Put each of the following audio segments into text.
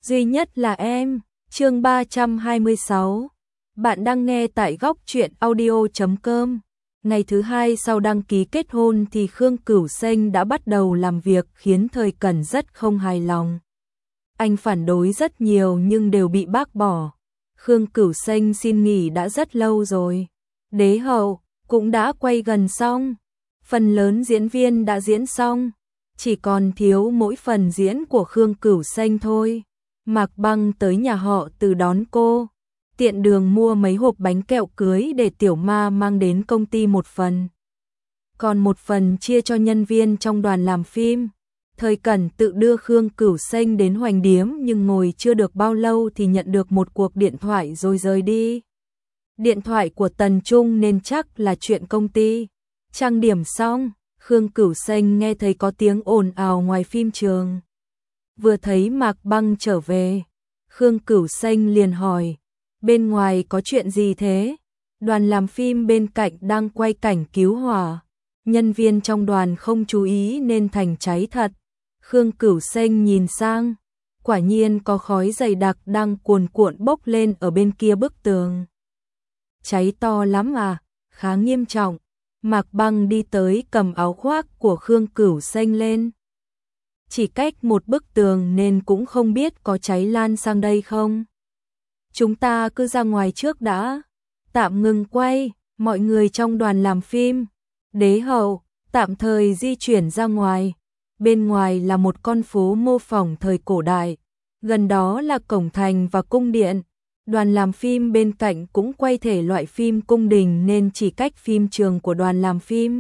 duy nhất là em. Chương 326. Bạn đang nghe tại góc truyện audio.com. Ngày thứ hai sau đăng ký kết hôn thì Khương Cửu Xanh đã bắt đầu làm việc khiến Thời Cẩn rất không hài lòng. Anh phản đối rất nhiều nhưng đều bị bác bỏ. Khương Cửu Xanh xin nghỉ đã rất lâu rồi. Đế hậu cũng đã quay gần xong. Phần lớn diễn viên đã diễn xong. Chỉ còn thiếu mỗi phần diễn của Khương Cửu Xanh thôi. Mạc Băng tới nhà họ Từ đón cô. Tiện đường mua mấy hộp bánh kẹo cưới để Tiểu Ma mang đến công ty một phần. Còn một phần chia cho nhân viên trong đoàn làm phim. Thời Cẩn tự đưa Khương Cửu Xanh đến Hoành Điếm nhưng ngồi chưa được bao lâu thì nhận được một cuộc điện thoại rồi rời đi. Điện thoại của Tần Trung nên chắc là chuyện công ty. Trang điểm xong, Khương Cửu Xanh nghe thấy có tiếng ồn ào ngoài phim trường. Vừa thấy Mạc Băng trở về, Khương Cửu Xanh liền hỏi, bên ngoài có chuyện gì thế? Đoàn làm phim bên cạnh đang quay cảnh cứu hỏa. Nhân viên trong đoàn không chú ý nên thành cháy thật. Khương Cửu Xanh nhìn sang, quả nhiên có khói dày đặc đang cuồn cuộn bốc lên ở bên kia bức tường. Cháy to lắm à, khá nghiêm trọng. Mạc Băng đi tới cầm áo khoác của Khương Cửu Xanh lên. Chỉ cách một bức tường nên cũng không biết có cháy lan sang đây không. Chúng ta cứ ra ngoài trước đã. Tạm ngừng quay, mọi người trong đoàn làm phim. Đế hậu, tạm thời di chuyển ra ngoài. Bên ngoài là một con phố mô phỏng thời cổ đại. Gần đó là cổng thành và cung điện. Đoàn làm phim bên cạnh cũng quay thể loại phim cung đình nên chỉ cách phim trường của đoàn làm phim.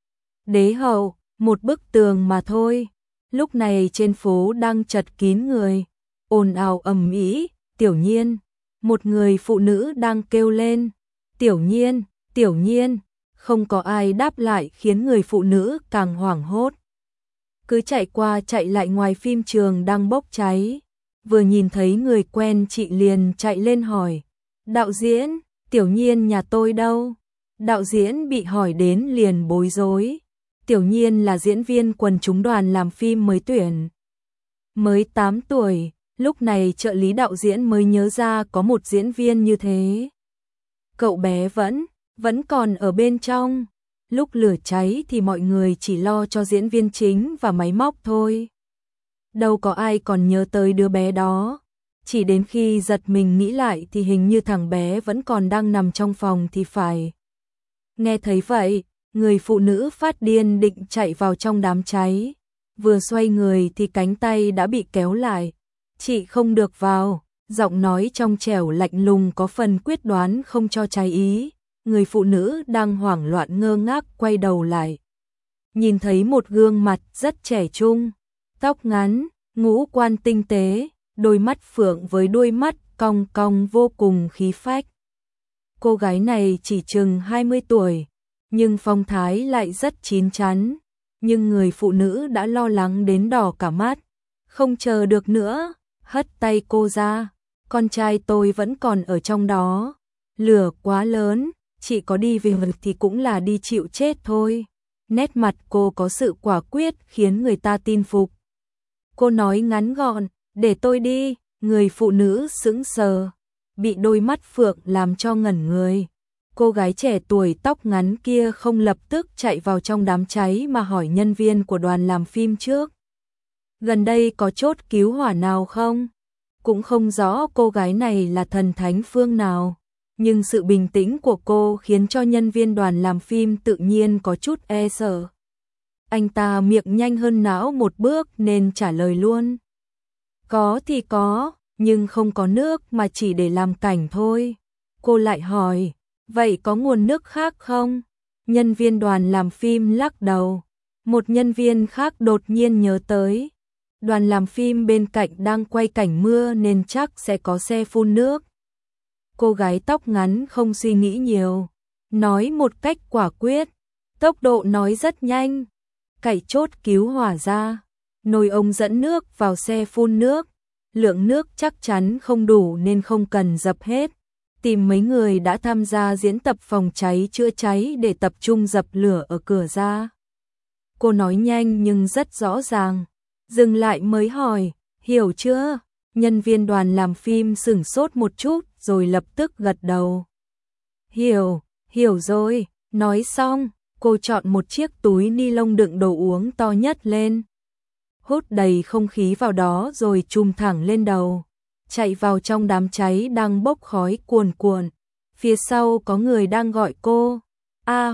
Đế hậu, một bức tường mà thôi. Lúc này trên phố đang chật kín người. Ồn ào ầm ĩ. Tiểu Nhiên, một người phụ nữ đang kêu lên. Tiểu Nhiên, Tiểu Nhiên. Không có ai đáp lại khiến người phụ nữ càng hoảng hốt. Cứ chạy qua chạy lại ngoài phim trường đang bốc cháy. Vừa nhìn thấy người quen chị liền chạy lên hỏi. Đạo diễn, Tiểu Nhiên nhà tôi đâu? Đạo diễn bị hỏi đến liền bối rối. Tiểu Nhiên là diễn viên quần chúng đoàn làm phim mới tuyển. Mới 8 tuổi, lúc này trợ lý đạo diễn mới nhớ ra có một diễn viên như thế. Cậu bé vẫn còn ở bên trong. Lúc lửa cháy thì mọi người chỉ lo cho diễn viên chính và máy móc thôi. Đâu có ai còn nhớ tới đứa bé đó. Chỉ đến khi giật mình nghĩ lại thì hình như thằng bé vẫn còn đang nằm trong phòng thì phải. Nghe thấy vậy, người phụ nữ phát điên định chạy vào trong đám cháy. Vừa xoay người thì cánh tay đã bị kéo lại. Chị không được vào. Giọng nói trong trẻo lạnh lùng có phần quyết đoán không cho trái ý. Người phụ nữ đang hoảng loạn ngơ ngác quay đầu lại. Nhìn thấy một gương mặt rất trẻ trung. Tóc ngắn, ngũ quan tinh tế, đôi mắt phượng với đuôi mắt cong cong vô cùng khí phách. Cô gái này chỉ chừng 20 tuổi, nhưng phong thái lại rất chín chắn. Nhưng người phụ nữ đã lo lắng đến đỏ cả mắt. Không chờ được nữa, hất tay cô ra. Con trai tôi vẫn còn ở trong đó. Lửa quá lớn, chị có đi về thì cũng là đi chịu chết thôi. Nét mặt cô có sự quả quyết khiến người ta tin phục. Cô nói ngắn gọn, để tôi đi. Người phụ nữ sững sờ, bị đôi mắt phượng làm cho ngẩn người. Cô gái trẻ tuổi tóc ngắn kia không lập tức chạy vào trong đám cháy mà hỏi nhân viên của đoàn làm phim trước. Gần đây có chốt cứu hỏa nào không? Cũng không rõ cô gái này là thần thánh phương nào. Nhưng sự bình tĩnh của cô khiến cho nhân viên đoàn làm phim tự nhiên có chút e sợ. Anh ta miệng nhanh hơn não một bước nên trả lời luôn. Có thì có, nhưng không có nước mà chỉ để làm cảnh thôi. Cô lại hỏi, vậy có nguồn nước khác không? Nhân viên đoàn làm phim lắc đầu. Một nhân viên khác đột nhiên nhớ tới. Đoàn làm phim bên cạnh đang quay cảnh mưa nên chắc sẽ có xe phun nước. Cô gái tóc ngắn không suy nghĩ nhiều, nói một cách quả quyết, tốc độ nói rất nhanh. Cậy chốt cứu hỏa ra, nồi ống dẫn nước vào xe phun nước. Lượng nước chắc chắn không đủ nên không cần dập hết. Tìm mấy người đã tham gia diễn tập phòng cháy chữa cháy để tập trung dập lửa ở cửa ra. Cô nói nhanh nhưng rất rõ ràng. Dừng lại mới hỏi, hiểu chưa? Nhân viên đoàn làm phim sửng sốt một chút rồi lập tức gật đầu. Hiểu rồi, nói xong, cô chọn một chiếc túi ni lông đựng đồ uống to nhất lên. Hút đầy không khí vào đó rồi chùm thẳng lên đầu, chạy vào trong đám cháy đang bốc khói cuồn cuộn. Phía sau có người đang gọi cô, A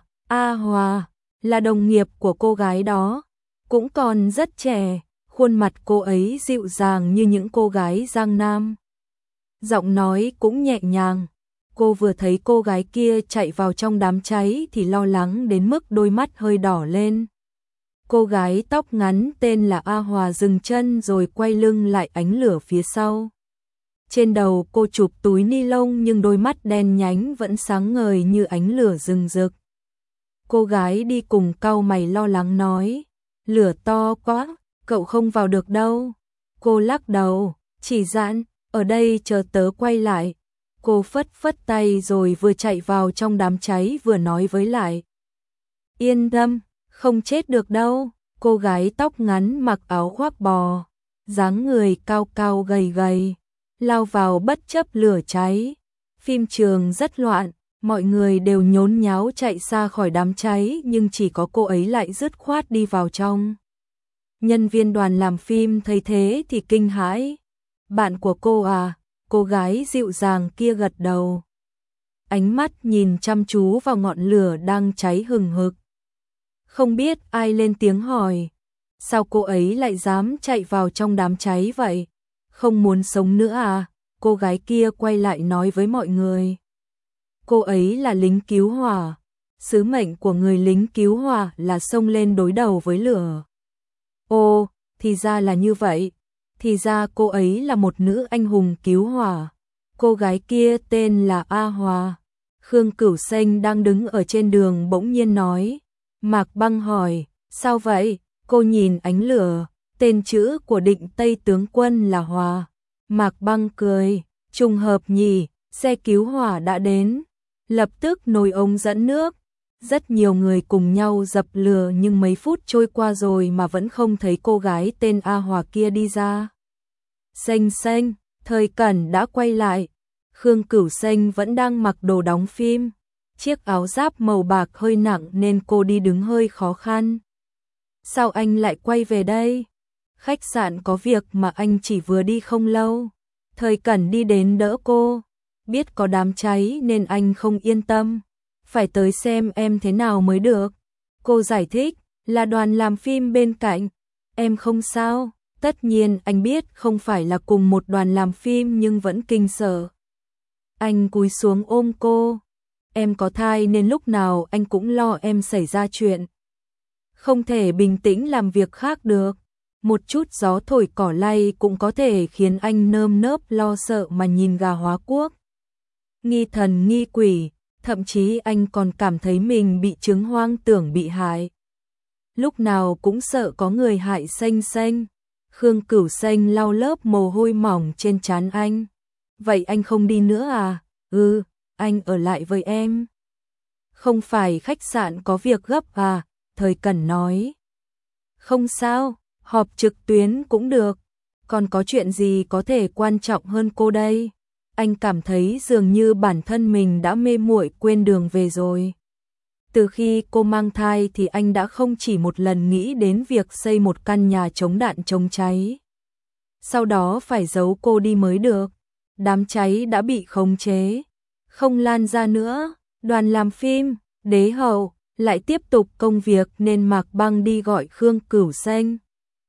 Hòa, là đồng nghiệp của cô gái đó, cũng còn rất trẻ, khuôn mặt cô ấy dịu dàng như những cô gái Giang Nam. Giọng nói cũng nhẹ nhàng, cô vừa thấy cô gái kia chạy vào trong đám cháy thì lo lắng đến mức đôi mắt hơi đỏ lên. Cô gái tóc ngắn tên là A Hòa dừng chân rồi quay lưng lại ánh lửa phía sau. Trên đầu cô chụp túi ni lông nhưng đôi mắt đen nhánh vẫn sáng ngời như ánh lửa rừng rực. Cô gái đi cùng cau mày lo lắng nói, lửa to quá, cậu không vào được đâu. Cô lắc đầu, chỉ dặn, ở đây chờ tớ quay lại. Cô phất phất tay rồi vừa chạy vào trong đám cháy vừa nói với lại. Yên tâm, không chết được đâu. Cô gái tóc ngắn mặc áo khoác bò, dáng người cao cao gầy gầy, lao vào bất chấp lửa cháy. Phim trường rất loạn, mọi người đều nhốn nháo chạy xa khỏi đám cháy nhưng chỉ có cô ấy lại dứt khoát đi vào trong. Nhân viên đoàn làm phim thấy thế thì kinh hãi. Bạn của cô à? Cô gái dịu dàng kia gật đầu. Ánh mắt nhìn chăm chú vào ngọn lửa đang cháy hừng hực. Không biết ai lên tiếng hỏi, sao cô ấy lại dám chạy vào trong đám cháy vậy? Không muốn sống nữa à? Cô gái kia quay lại nói với mọi người. Cô ấy là lính cứu hỏa. Sứ mệnh của người lính cứu hỏa là xông lên đối đầu với lửa. Ồ, thì ra là như vậy. Thì ra cô ấy là một nữ anh hùng cứu hỏa. Cô gái kia tên là A Hòa. Khương Cửu Xanh đang đứng ở trên đường bỗng nhiên nói. Mạc Băng hỏi, sao vậy? Cô nhìn ánh lửa, tên chữ của Định Tây tướng quân là Hòa. Mạc Băng cười, trùng hợp nhỉ, xe cứu hỏa đã đến. Lập tức nồi ống dẫn nước. Rất nhiều người cùng nhau dập lửa nhưng mấy phút trôi qua rồi mà vẫn không thấy cô gái tên A Hòa kia đi ra. Xanh, Thời Cẩn đã quay lại. Khương Cửu Xanh vẫn đang mặc đồ đóng phim. Chiếc áo giáp màu bạc hơi nặng nên cô đi đứng hơi khó khăn. Sao anh lại quay về đây? Khách sạn có việc mà anh chỉ vừa đi không lâu. Thời Cẩn đi đến đỡ cô. Biết có đám cháy nên anh không yên tâm. Phải tới xem em thế nào mới được. Cô giải thích, là đoàn làm phim bên cạnh. Em không sao. Tất nhiên anh biết không phải là cùng một đoàn làm phim nhưng vẫn kinh sợ. Anh cúi xuống ôm cô. Em có thai nên lúc nào anh cũng lo em xảy ra chuyện. Không thể bình tĩnh làm việc khác được. Một chút gió thổi cỏ lay cũng có thể khiến anh nơm nớp lo sợ mà nhìn gà hóa quốc. Nghi thần nghi quỷ, thậm chí anh còn cảm thấy mình bị chứng hoang tưởng bị hại. Lúc nào cũng sợ có người hại Xanh. Khương Cửu Xanh lau lớp mồ hôi mỏng trên trán anh. Vậy anh không đi nữa à? Ừ, anh ở lại với em. Không phải khách sạn có việc gấp à? Thời Cẩn nói. Không sao, họp trực tuyến cũng được. Còn có chuyện gì có thể quan trọng hơn cô đây? Anh cảm thấy dường như bản thân mình đã mê muội quên đường về rồi. Từ khi cô mang thai thì anh đã không chỉ một lần nghĩ đến việc xây một căn nhà chống đạn chống cháy. Sau đó phải giấu cô đi mới được. Đám cháy đã bị khống chế, không lan ra nữa. Đoàn làm phim, đế hậu, lại tiếp tục công việc nên Mạc Băng đi gọi Khương Cửu Xanh.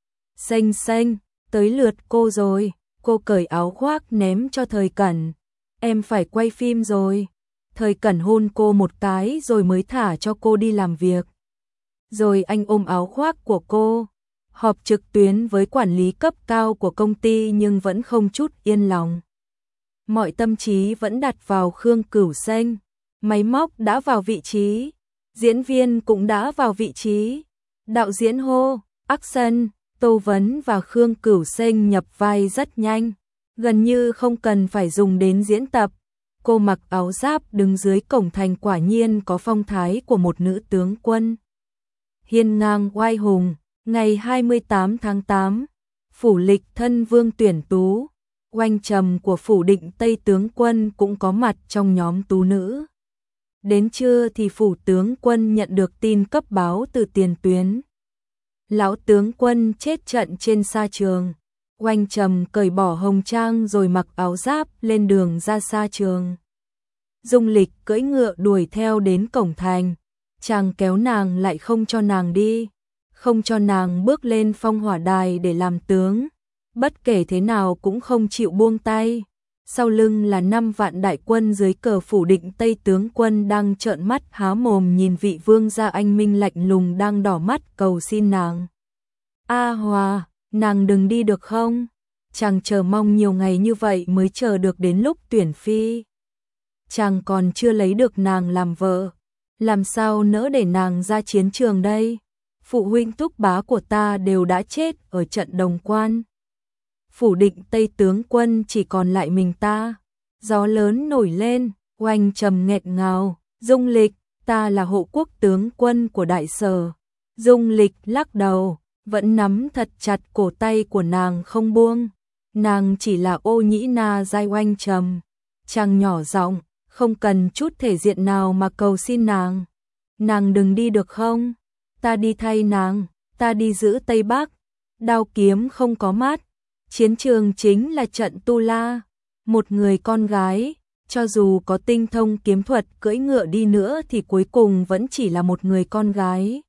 Xanh, tới lượt cô rồi. Cô cởi áo khoác ném cho Thời Cẩn. Em phải quay phim rồi. Thời Cẩn hôn cô một cái rồi mới thả cho cô đi làm việc. Rồi anh ôm áo khoác của cô. Họp trực tuyến với quản lý cấp cao của công ty nhưng vẫn không chút yên lòng. Mọi tâm trí vẫn đặt vào Khương Cửu Xanh. Máy móc đã vào vị trí. Diễn viên cũng đã vào vị trí. Đạo diễn hô, action. Tô Vấn và Khương Cửu Xanh nhập vai rất nhanh. Gần như không cần phải dùng đến diễn tập. Cô mặc áo giáp đứng dưới cổng thành quả nhiên có phong thái của một nữ tướng quân. Hiên ngang oai hùng, ngày 28 tháng 8, phủ lịch thân vương tuyển tú, oanh trầm của phủ định Tây tướng quân cũng có mặt trong nhóm tú nữ. Đến trưa thì phủ tướng quân nhận được tin cấp báo từ tiền tuyến. Lão tướng quân chết trận trên sa trường. Oanh trầm cởi bỏ hồng trang rồi mặc áo giáp lên đường ra sa trường. Dung Lịch cưỡi ngựa đuổi theo đến cổng thành. Chàng kéo nàng lại không cho nàng đi, không cho nàng bước lên phong hỏa đài để làm tướng. Bất kể thế nào cũng không chịu buông tay. Sau lưng là 5 vạn đại quân dưới cờ phủ định Tây tướng quân đang trợn mắt há mồm nhìn vị vương gia anh minh lạnh lùng đang đỏ mắt cầu xin nàng. A Hòa, nàng đừng đi được không? Chàng chờ mong nhiều ngày như vậy mới chờ được đến lúc tuyển phi. Chàng còn chưa lấy được nàng làm vợ, làm sao nỡ để nàng ra chiến trường đây? Phụ huynh thúc bá của ta đều đã chết ở trận Đồng Quan. Phủ định Tây tướng quân chỉ còn lại mình ta. Gió lớn nổi lên, oanh trầm nghẹn ngào. Dung Lịch, ta là hộ quốc tướng quân của Đại Sở. Dung Lịch lắc đầu, vẫn nắm thật chặt cổ tay của nàng không buông. Nàng chỉ là ô nhĩ na giai oanh trầm. Chàng nhỏ giọng, không cần chút thể diện nào mà cầu xin nàng. Nàng đừng đi được không? Ta đi thay nàng, ta đi giữ Tây Bắc. Đao kiếm không có mắt. Chiến trường chính là trận Tu La. Một người con gái, cho dù có tinh thông kiếm thuật cưỡi ngựa đi nữa thì cuối cùng vẫn chỉ là một người con gái.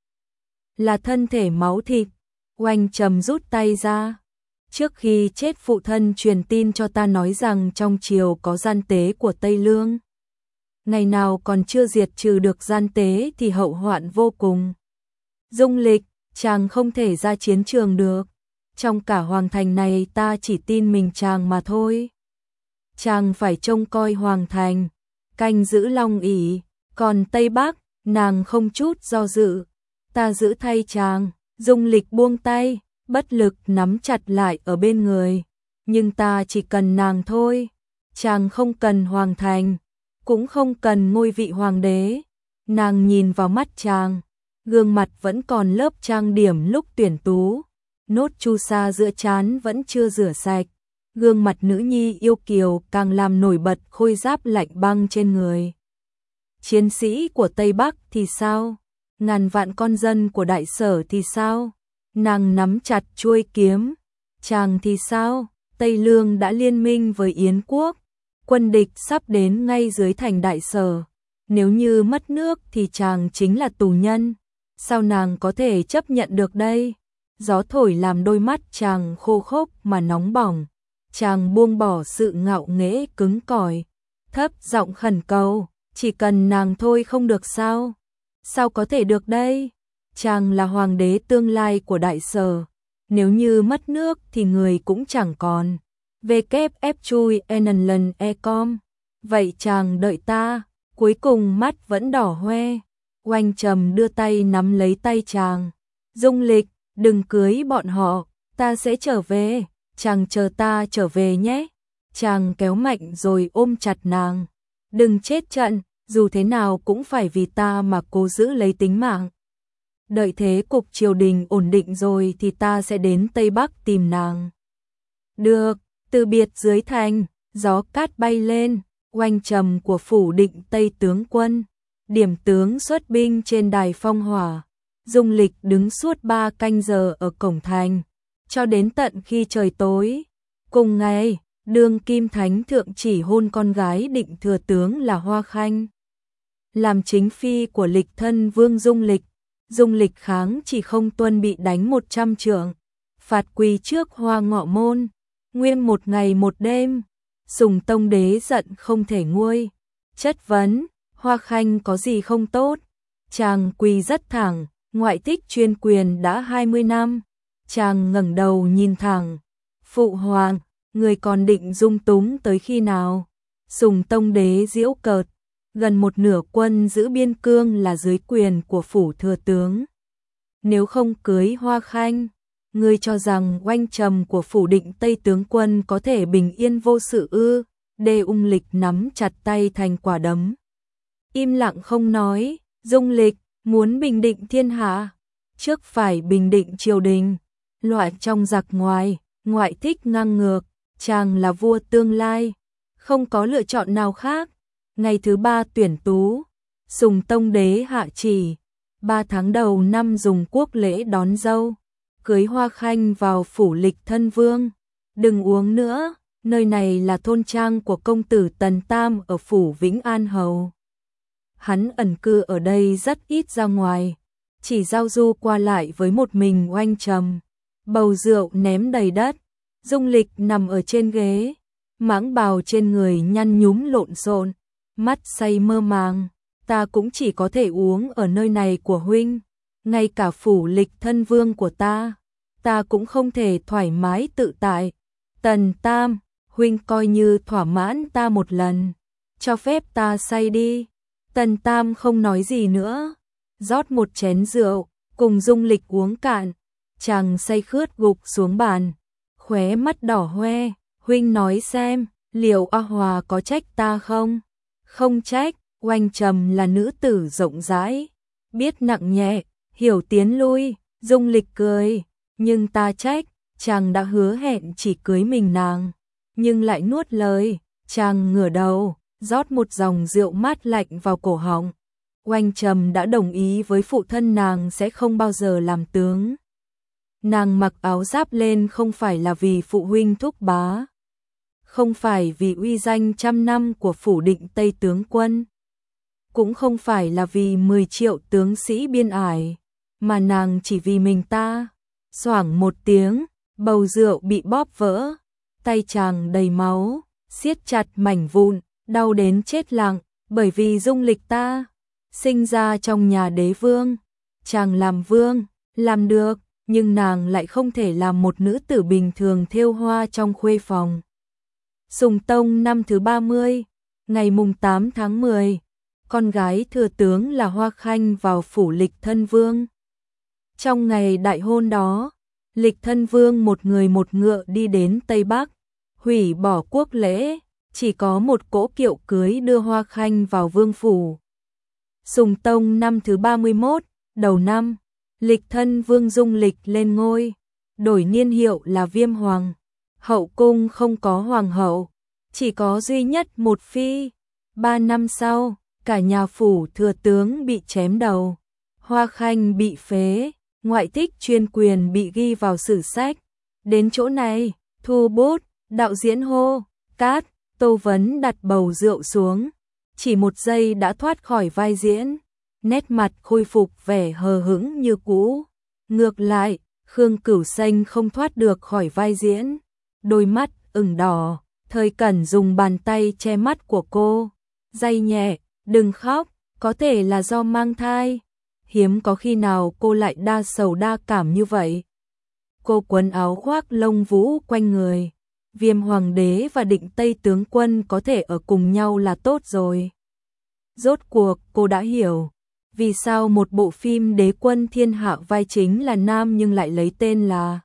Là thân thể máu thịt. Oanh trầm rút tay ra. Trước khi chết phụ thân truyền tin cho ta nói rằng trong triều có gian tế của Tây Lương. Ngày nào còn chưa diệt trừ được gian tế thì hậu hoạn vô cùng. Dung Lịch, chàng không thể ra chiến trường được. Trong cả hoàng thành này ta chỉ tin mình chàng mà thôi. Chàng phải trông coi hoàng thành, canh giữ Long ỷ, còn Tây Bắc, nàng không chút do dự. Ta giữ thay chàng. Dung Lịch buông tay, bất lực nắm chặt lại ở bên người. Nhưng ta chỉ cần nàng thôi. Chàng không cần hoàng thành, cũng không cần ngôi vị hoàng đế. Nàng nhìn vào mắt chàng, gương mặt vẫn còn lớp trang điểm lúc tuyển tú. Nốt chu sa giữa trán vẫn chưa rửa sạch. Gương mặt nữ nhi yêu kiều càng làm nổi bật khôi giáp lạnh băng trên người. Chiến sĩ của Tây Bắc thì sao? Ngàn vạn con dân của Đại Sở thì sao? Nàng nắm chặt chuôi kiếm. Chàng thì sao? Tây Lương đã liên minh với Yến quốc. Quân địch sắp đến ngay dưới thành Đại Sở. Nếu như mất nước thì chàng chính là tù nhân. Sao nàng có thể chấp nhận được đây? Gió thổi làm đôi mắt chàng khô khốc mà nóng bỏng. Chàng buông bỏ sự ngạo nghễ cứng cỏi, thấp giọng khẩn cầu, chỉ cần nàng thôi không được sao? Sao có thể được đây? Chàng là hoàng đế tương lai của Đại Sở, nếu như mất nước thì người cũng chẳng còn. WF chui lần ecom. Vậy chàng đợi ta. Cuối cùng mắt vẫn đỏ hoe. Oanh trầm đưa tay nắm lấy tay chàng. Dung Lịch, đừng cưới bọn họ, ta sẽ trở về. Chàng chờ ta trở về nhé. Chàng kéo mạnh rồi ôm chặt nàng. Đừng chết trận, dù thế nào cũng phải vì ta mà cố giữ lấy tính mạng. Đợi thế cục triều đình ổn định rồi thì ta sẽ đến Tây Bắc tìm nàng. Được, từ biệt dưới thành, gió cát bay lên, oanh trầm của phủ định Tây tướng quân. Điểm tướng xuất binh trên đài phong hỏa. Dung Lịch đứng suốt 3 canh giờ ở cổng thành, cho đến tận khi trời tối. Cùng ngày, đương kim thánh thượng chỉ hôn con gái định thừa tướng là Hoa Khanh. Làm chính phi của lịch thân vương Dung Lịch. Dung Lịch kháng chỉ không tuân bị đánh 100 trượng, phạt quỳ trước Hoa Ngọ Môn. Nguyên một ngày một đêm, Sùng Tông đế giận không thể nguôi. Chất vấn, Hoa Khanh có gì không tốt? Chàng quỳ rất thẳng, ngoại thích chuyên quyền đã 20 năm. Chàng ngẩng đầu nhìn thẳng. Phụ hoàng, người còn định dung túng tới khi nào? Sùng Tông đế giễu cợt. Gần một nửa quân giữ biên cương là dưới quyền của phủ thừa tướng. Nếu không cưới Hoa Khanh, ngươi cho rằng oanh trầm của phủ định Tây tướng quân có thể bình yên vô sự ư? Đê Ung Lịch nắm chặt tay thành quả đấm. Im lặng không nói. Dung Lịch muốn bình định thiên hạ, trước phải bình định triều đình. Loại trong giặc ngoài, ngoại thích ngang ngược, chàng là vua tương lai, không có lựa chọn nào khác. Ngày thứ 3 tuyển tú, Sùng Tông đế hạ chỉ, 3 tháng đầu năm dùng quốc lễ đón dâu, cưới Hoa Khanh vào phủ Lịch Thân Vương. Đừng uống nữa, nơi này là thôn trang của công tử Tần Tam ở phủ Vĩnh An Hầu. Hắn ẩn cư ở đây rất ít ra ngoài, chỉ giao du qua lại với một mình Oanh Trầm. Bầu rượu ném đầy đất, Dung Lịch nằm ở trên ghế, mãng bào trên người nhăn nhúm lộn xộn, mắt say mơ màng. Ta cũng chỉ có thể uống ở nơi này của huynh, ngay cả phủ Lịch Thân Vương của ta cũng không thể thoải mái tự tại. Tần Tam, huynh coi như thỏa mãn ta một lần, cho phép ta say đi. Tần Tam không nói gì nữa, rót một chén rượu, cùng Dung Lịch uống cạn. Chàng say khướt gục xuống bàn, khóe mắt đỏ hoe. Huynh nói xem, liệu A Hòa có trách ta không? Không trách. Oanh Trầm là nữ tử rộng rãi, biết nặng nhẹ, hiểu tiến lui. Dung Lịch cười, nhưng ta trách, chàng đã hứa hẹn chỉ cưới mình nàng, nhưng lại nuốt lời. Chàng ngửa đầu, rót một dòng rượu mát lạnh vào cổ họng. Oanh Trầm đã đồng ý với phụ thân nàng sẽ không bao giờ làm tướng. Nàng mặc áo giáp lên không phải là vì phụ huynh thúc bá, không phải vì uy danh trăm năm của phủ Định Tây tướng quân, cũng không phải là vì 10 triệu tướng sĩ biên ải, mà nàng chỉ vì mình ta. Xoảng một tiếng, bầu rượu bị bóp vỡ, tay chàng đầy máu, siết chặt mảnh vụn, đau đến chết lặng. Bởi vì Dung Lịch ta sinh ra trong nhà đế vương, chàng làm vương, làm được, nhưng nàng lại không thể làm một nữ tử bình thường thêu hoa trong khuê phòng. Sùng Tông năm thứ 30, ngày mùng 8 tháng 10, con gái thừa tướng là Hoa Khanh vào phủ Lịch Thân Vương. Trong ngày đại hôn đó, Lịch Thân Vương một người một ngựa đi đến Tây Bắc, hủy bỏ quốc lễ, chỉ có một cỗ kiệu cưới đưa Hoa Khanh vào vương phủ. Sùng Tông năm thứ 31, đầu năm, Lịch Thân Vương Dung Lịch lên ngôi, đổi niên hiệu là Viêm Hoàng. Hậu cung không có hoàng hậu, chỉ có duy nhất một phi. 3 năm sau, cả nhà phủ thừa tướng bị chém đầu, Hoa Khanh bị phế, ngoại thích chuyên quyền bị ghi vào sử sách. Đến chỗ này, thu bút, đạo diễn hô, cát. Tô Vấn đặt bầu rượu xuống, chỉ một giây đã thoát khỏi vai diễn, nét mặt khôi phục vẻ hờ hững như cũ. Ngược lại, Khương Cửu Xanh không thoát được khỏi vai diễn, đôi mắt ửng đỏ. Thời Cẩn dùng bàn tay che mắt của cô, day nhẹ, đừng khóc, có thể là do mang thai. Hiếm có khi nào cô lại đa sầu đa cảm như vậy. Cô quấn áo khoác lông vũ quanh người. Viêm Hoàng đế và Định Tây tướng quân có thể ở cùng nhau là tốt rồi. Rốt cuộc cô đã hiểu vì sao một bộ phim đế quân thiên hạ vai chính là nam nhưng lại lấy tên là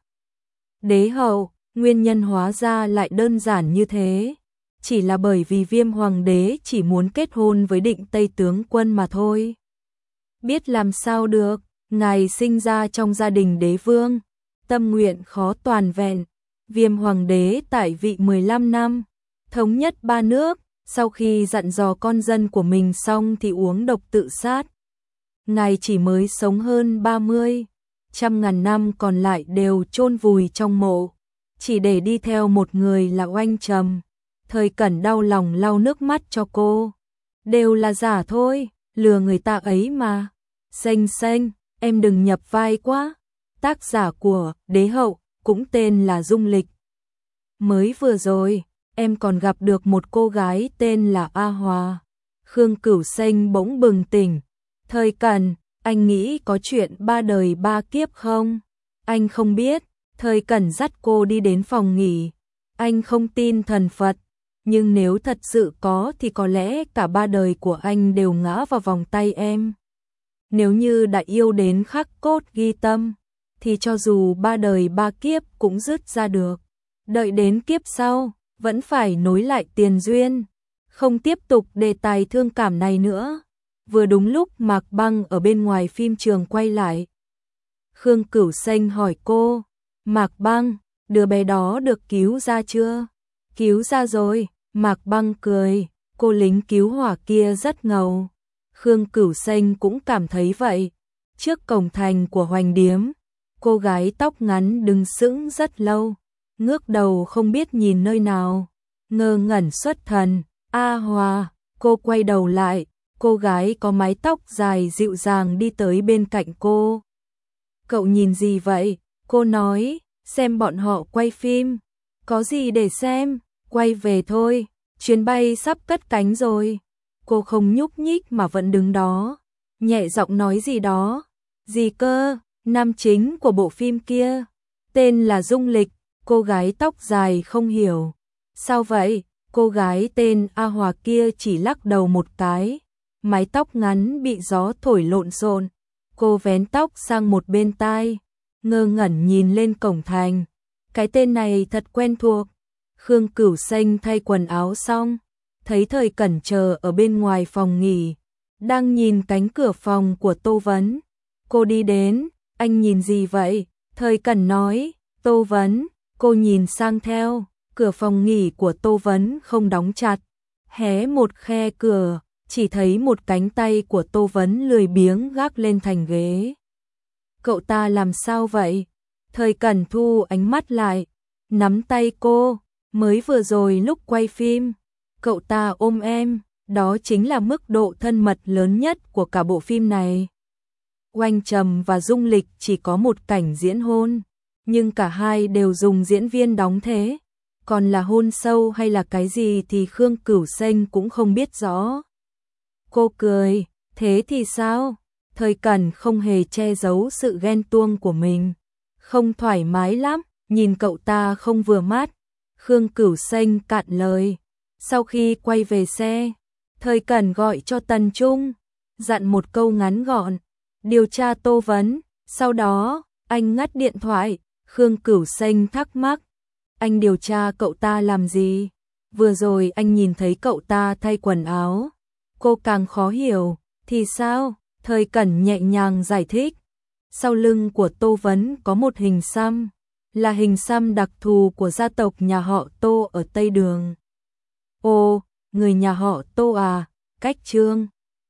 đế hậu. Nguyên nhân hóa ra lại đơn giản như thế, chỉ là bởi vì Viêm Hoàng đế chỉ muốn kết hôn với Định Tây tướng quân mà thôi. Biết làm sao được, ngài sinh ra trong gia đình đế vương, tâm nguyện khó toàn vẹn. Viêm Hoàng đế tại vị 15 năm, thống nhất 3 nước, sau khi dặn dò con dân của mình xong thì uống độc tự sát. Ngài chỉ mới sống hơn 30, trăm ngàn năm còn lại đều chôn vùi trong mộ, chỉ để đi theo một người là Oanh Trầm. Thời Cẩn đau lòng lau nước mắt cho cô. Đều là giả thôi, lừa người ta ấy mà. Xanh xanh, em đừng nhập vai quá. Tác giả của Đế Hậu cũng tên là Dung Lịch. Mới vừa rồi, em còn gặp được một cô gái tên là A Hòa. Khương Cửu Xanh bỗng bừng tỉnh. Thời Cẩn, anh nghĩ có chuyện 3 đời 3 kiếp không? Anh không biết. Thời Cẩn dắt cô đi đến phòng nghỉ. Anh không tin thần Phật, nhưng nếu thật sự có thì có lẽ cả 3 đời của anh đều ngã vào vòng tay em. Nếu như đã yêu đến khắc cốt ghi tâm, thì cho dù 3 đời 3 kiếp cũng dứt ra được. Đợi đến kiếp sau, vẫn phải nối lại tiền duyên. Không tiếp tục đề tài thương cảm này nữa. Vừa đúng lúc Mạc Băng ở bên ngoài phim trường quay lại. Khương Cửu Xanh hỏi cô, Mạc Băng, đứa bé đó được cứu ra chưa? Cứu ra rồi, Mạc Băng cười, cô lính cứu hỏa kia rất ngầu. Khương Cửu Xanh cũng cảm thấy vậy. Trước cổng thành của Hoành Điếm, cô gái tóc ngắn đứng sững rất lâu, ngước đầu không biết nhìn nơi nào, ngơ ngẩn xuất thần. A Hòa, cô quay đầu lại, cô gái có mái tóc dài dịu dàng đi tới bên cạnh cô. Cậu nhìn gì vậy? Cô nói, xem bọn họ quay phim. Có gì để xem, quay về thôi, chuyến bay sắp cất cánh rồi. Cô không nhúc nhích mà vẫn đứng đó, nhẹ giọng nói gì đó. Gì cơ? Nam chính của bộ phim kia, tên là Dung Lịch. Cô gái tóc dài không hiểu. Sao vậy? Cô gái tên A Hòa kia chỉ lắc đầu một cái, mái tóc ngắn bị gió thổi lộn xộn. Cô vén tóc sang một bên tai, ngơ ngẩn nhìn lên cổng thành. Cái tên này thật quen thuộc. Khương Cửu Xanh thay quần áo xong, thấy Thời Cẩn chờ ở bên ngoài phòng nghỉ, đang nhìn cánh cửa phòng của Tô Vấn. Cô đi đến, anh nhìn gì vậy? Thời Cẩn nói. Tô Vấn, cô nhìn sang theo, cửa phòng nghỉ của Tô Vấn không đóng chặt, hé một khe cửa, chỉ thấy một cánh tay của Tô Vấn lười biếng gác lên thành ghế. Cậu ta làm sao vậy? Thời Cẩn thu ánh mắt lại, nắm tay cô. Mới vừa rồi lúc quay phim, cậu ta ôm em, đó chính là mức độ thân mật lớn nhất của cả bộ phim này. Oanh Trầm và Dung Lịch chỉ có một cảnh diễn hôn, nhưng cả hai đều dùng diễn viên đóng thế. Còn là hôn sâu hay là cái gì thì Khương Cửu Xanh cũng không biết rõ. Cô cười, thế thì sao? Thời Cẩn không hề che giấu sự ghen tuông của mình. Không thoải mái lắm, nhìn cậu ta không vừa mắt. Khương Cửu Xanh cạn lời. Sau khi quay về xe, Thời Cẩn gọi cho Tần Trung, dặn một câu ngắn gọn, điều tra Tô Vấn. Sau đó, anh ngắt điện thoại. Khương Cửu Xanh thắc mắc, anh điều tra cậu ta làm gì? Vừa rồi anh nhìn thấy cậu ta thay quần áo. Cô càng khó hiểu, thì sao? Thời Cẩn nhẹ nhàng giải thích. Sau lưng của Tô Vấn có một hình xăm, là hình xăm đặc thù của gia tộc nhà họ Tô ở Tây Đường. Ồ, người nhà họ Tô à? Cách Trương